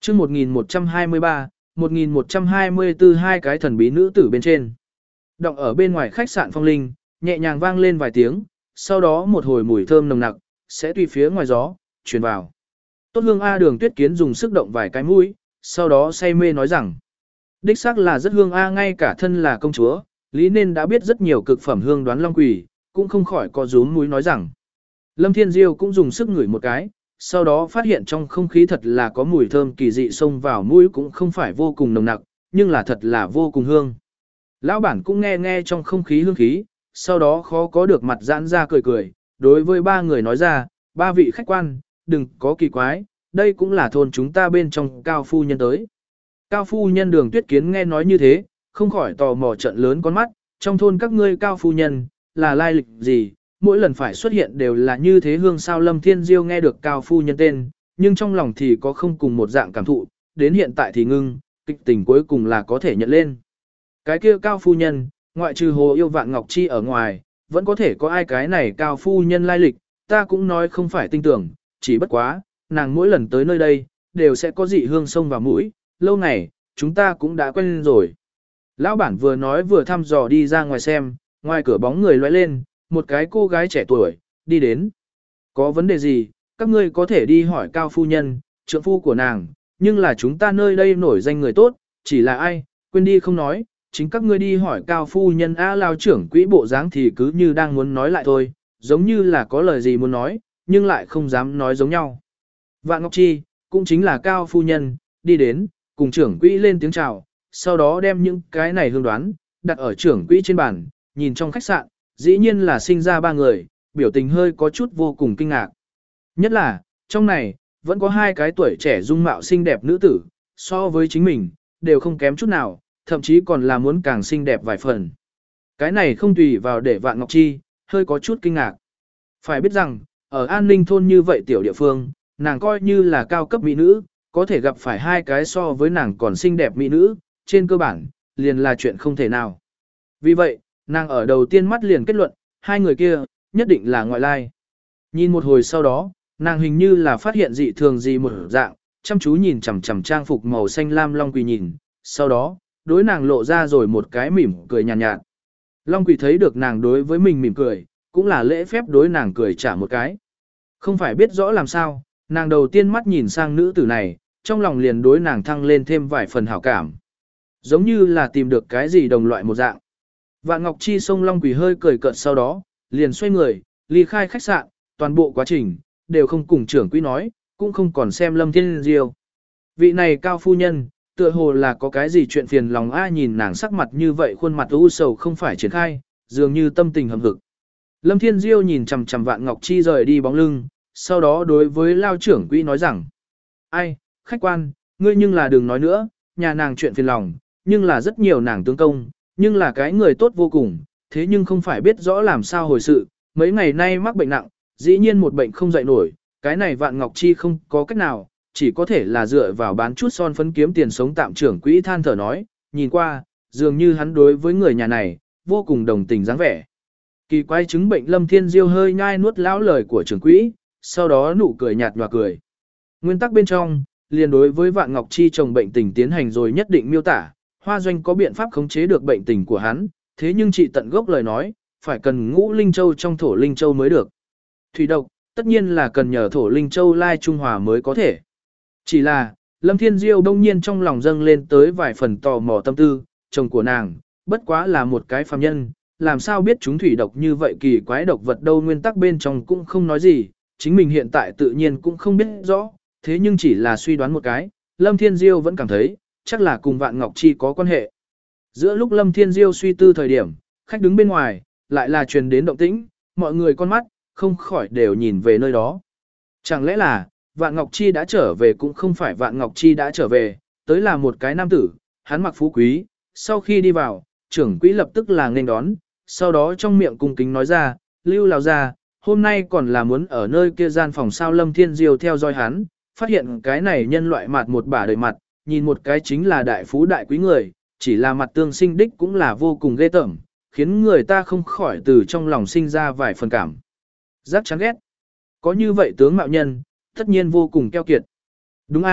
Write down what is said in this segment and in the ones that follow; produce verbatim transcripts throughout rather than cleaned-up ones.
chương một nghìn một trăm hai mươi ba, một nghìn một trăm hai mươi tư hai cái thần bí nữ tử bên trên. Động ở bên ngoài khách sạn Phong Linh, nhẹ nhàng vang lên vài tiếng, sau đó một hồi mùi thơm nồng nặc, sẽ tùy phía ngoài gió, truyền vào. Tốt hương A Đường Tuyết Kiến dùng sức động vài cái mũi, sau đó say mê nói rằng, đích xác là rất hương A, ngay cả thân là công chúa, lý nên đã biết rất nhiều cực phẩm hương đoán long quỷ, cũng không khỏi có rúm mũi nói rằng. Lâm Thiên Diêu cũng dùng sức ngửi một cái, sau đó phát hiện trong không khí thật là có mùi thơm kỳ dị xông vào mũi, cũng không phải vô cùng nồng nặc, nhưng là thật là vô cùng hương. Lão bản cũng nghe nghe trong không khí hương khí, sau đó khó có được mặt giãn ra cười cười, đối với ba người nói ra, ba vị khách quan, đừng có kỳ quái, đây cũng là thôn chúng ta bên trong Cao phu nhân tới. Cao phu nhân Đường Tuyết Kiến nghe nói như thế, không khỏi tò mò trợn lớn con mắt, trong thôn các ngươi Cao phu nhân, là lai lịch gì, mỗi lần phải xuất hiện đều là như thế hương sao. Lâm Thiên Diêu nghe được Cao phu nhân tên, nhưng trong lòng thì có không cùng một dạng cảm thụ, đến hiện tại thì ngưng, kịch tình cuối cùng là có thể nhận lên. Cái kia Cao phu nhân, ngoại trừ Hồ Yêu Vạn Ngọc Chi ở ngoài, vẫn có thể có ai cái này Cao phu nhân lai lịch, ta cũng nói không phải tin tưởng, chỉ bất quá, nàng mỗi lần tới nơi đây, đều sẽ có dị hương xông vào mũi, lâu ngày, chúng ta cũng đã quen rồi. Lão bản vừa nói vừa thăm dò đi ra ngoài xem, ngoài cửa bóng người lóe lên, một cái cô gái trẻ tuổi, đi đến. Có vấn đề gì, các ngươi có thể đi hỏi Cao phu nhân, trượng phu của nàng, nhưng là chúng ta nơi đây nổi danh người tốt, chỉ là ai, quên đi không nói, chính các ngươi đi hỏi Cao phu nhân. A Lao trưởng quỹ bộ dáng thì cứ như đang muốn nói lại thôi, giống như là có lời gì muốn nói, nhưng lại không dám nói giống nhau. Vạn Ngọc Chi, cũng chính là Cao phu nhân, đi đến, cùng trưởng quỹ lên tiếng chào, sau đó đem những cái này hương đoán, đặt ở trưởng quỹ trên bàn, nhìn trong khách sạn, dĩ nhiên là sinh ra ba người, biểu tình hơi có chút vô cùng kinh ngạc. Nhất là, trong này, vẫn có hai cái tuổi trẻ dung mạo xinh đẹp nữ tử, so với chính mình, đều không kém chút nào, thậm chí còn là muốn càng xinh đẹp vài phần. Cái này không tùy vào để Vạn Ngọc Chi, hơi có chút kinh ngạc. Phải biết rằng, ở An Ninh thôn như vậy tiểu địa phương, nàng coi như là cao cấp mỹ nữ, có thể gặp phải hai cái so với nàng còn xinh đẹp mỹ nữ, trên cơ bản, liền là chuyện không thể nào. Vì vậy, nàng ở đầu tiên mắt liền kết luận, hai người kia, nhất định là ngoại lai. Nhìn một hồi sau đó, nàng hình như là phát hiện dị thường gì một dạng, chăm chú nhìn chằm chằm trang phục màu xanh lam Long Quỳ nhìn, sau đó, đối nàng lộ ra rồi một cái mỉm cười nhàn nhạt, nhạt. Long Quỳ thấy được nàng đối với mình mỉm cười, cũng là lễ phép đối nàng cười trả một cái. Không phải biết rõ làm sao, nàng đầu tiên mắt nhìn sang nữ tử này, trong lòng liền đối nàng thăng lên thêm vài phần hảo cảm. Giống như là tìm được cái gì đồng loại một dạng. Vạn Ngọc Chi sông Long Quỳ hơi cười cợt, sau đó, liền xoay người, ly khai khách sạn, toàn bộ quá trình, đều không cùng trưởng quỹ nói, cũng không còn xem Lâm Thiên Diêu. Vị này Cao phu nhân, tựa hồ là có cái gì chuyện phiền lòng a, nhìn nàng sắc mặt như vậy, khuôn mặt u sầu không phải triển khai, dường như tâm tình hầm hực. Lâm Thiên Diêu nhìn chằm chằm Vạn Ngọc Chi rời đi bóng lưng, sau đó đối với Lao trưởng quỹ nói rằng, ai, khách quan, ngươi nhưng là đừng nói nữa, nhà nàng chuyện phiền lòng, nhưng là rất nhiều nàng tướng công, nhưng là cái người tốt vô cùng, thế nhưng không phải biết rõ làm sao hồi sự, mấy ngày nay mắc bệnh nặng, dĩ nhiên một bệnh không dậy nổi, cái này Vạn Ngọc Chi không có cách nào, chỉ có thể là dựa vào bán chút son phấn kiếm tiền sống tạm. Trưởng quỹ than thở nói, nhìn qua, dường như hắn đối với người nhà này, vô cùng đồng tình dáng vẻ. Kỳ quái chứng bệnh. Lâm Thiên Diêu hơi nhai nuốt lão lời của trưởng quỹ, sau đó nụ cười nhạt nhòa cười. Nguyên tắc bên trong, liền đối với Vạn Ngọc Chi chồng bệnh tình tiến hành rồi nhất định miêu tả, Hoa Doanh có biện pháp khống chế được bệnh tình của hắn, thế nhưng trị tận gốc lời nói, phải cần ngũ linh châu trong thổ linh châu mới được. Thủy độc, tất nhiên là cần nhờ thổ linh châu lai trung hòa mới có thể. Chỉ là, Lâm Thiên Diêu đông nhiên trong lòng dâng lên tới vài phần tò mò tâm tư, chồng của nàng, bất quá là một cái phàm nhân, làm sao biết chúng thủy độc như vậy kỳ quái độc vật đâu. Nguyên tắc bên trong cũng không nói gì, chính mình hiện tại tự nhiên cũng không biết rõ, thế nhưng chỉ là suy đoán một cái, Lâm Thiên Diêu vẫn cảm thấy, chắc là cùng Vạn Ngọc Chi có quan hệ. Giữa lúc Lâm Thiên Diêu suy tư thời điểm, khách đứng bên ngoài, lại là truyền đến động tĩnh, mọi người con mắt, không khỏi đều nhìn về nơi đó. Chẳng lẽ là, Vạn Ngọc Chi đã trở về? Cũng không phải Vạn Ngọc Chi đã trở về, tới là một cái nam tử, hắn mặc phú quý, sau khi đi vào, trưởng quỹ lập tức là nghênh đón, sau đó trong miệng cung kính nói ra, Lưu lão gia, hôm nay còn là muốn ở nơi kia gian phòng sao? Lâm Thiên Diêu theo dõi hắn, phát hiện cái này nhân loại mặt một bả đầy mặt, nhìn một cái chính là đại phú đại quý người, chỉ là mặt tương sinh đích cũng là vô cùng ghê tởm, khiến người ta không khỏi từ trong lòng sinh ra vài phần cảm giác chán ghét. Có như vậy tướng mạo nhân, tất nhiên vô cùng keo kiệt. Đúng a,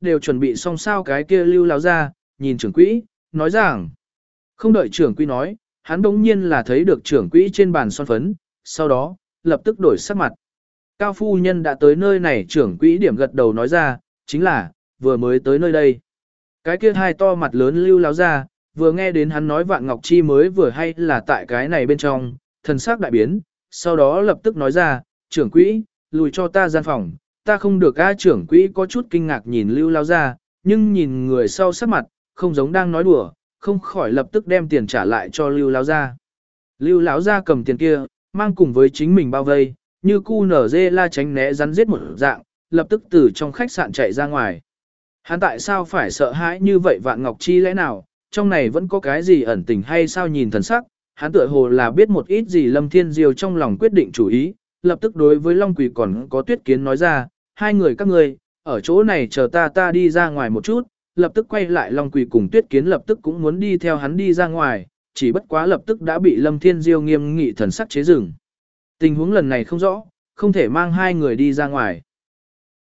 đều chuẩn bị xong sao cái kia Lưu láo ra, nhìn trưởng quỹ, nói rằng. Không đợi trưởng quỹ nói, hắn bỗng nhiên là thấy được trưởng quỹ trên bàn son phấn, sau đó, lập tức đổi sắc mặt. Cao phu nhân đã tới nơi này trưởng quỹ điểm gật đầu nói ra, chính là, vừa mới tới nơi đây. Cái kia hai to mặt lớn Lưu láo ra, vừa nghe đến hắn nói Vạn Ngọc Chi mới vừa hay là tại cái này bên trong, thần sắc đại biến, sau đó lập tức nói ra, trưởng quỹ, lùi cho ta gian phòng, ta không được a trưởng quỹ có chút kinh ngạc nhìn Lưu láo ra, nhưng nhìn người sau sắc mặt, không giống đang nói đùa, không khỏi lập tức đem tiền trả lại cho Lưu láo ra. Lưu láo ra cầm tiền kia, mang cùng với chính mình bao vây, như cu nở dê la tránh né rắn giết một dạng, lập tức từ trong khách sạn chạy ra ngoài. Hắn tại sao phải sợ hãi như vậy Vạn Ngọc Chi lẽ nào, trong này vẫn có cái gì ẩn tình hay sao nhìn thần sắc, hắn tựa hồ là biết một ít gì Lâm Thiên Diêu trong lòng quyết định chủ ý, lập tức đối với Long Quỳ còn có Tuyết Kiến nói ra, hai người các ngươi ở chỗ này chờ ta ta đi ra ngoài một chút, lập tức quay lại Long Quỳ cùng Tuyết Kiến lập tức cũng muốn đi theo hắn đi ra ngoài, chỉ bất quá lập tức đã bị Lâm Thiên Diêu nghiêm nghị thần sắc chế dừng. Tình huống lần này không rõ, không thể mang hai người đi ra ngoài.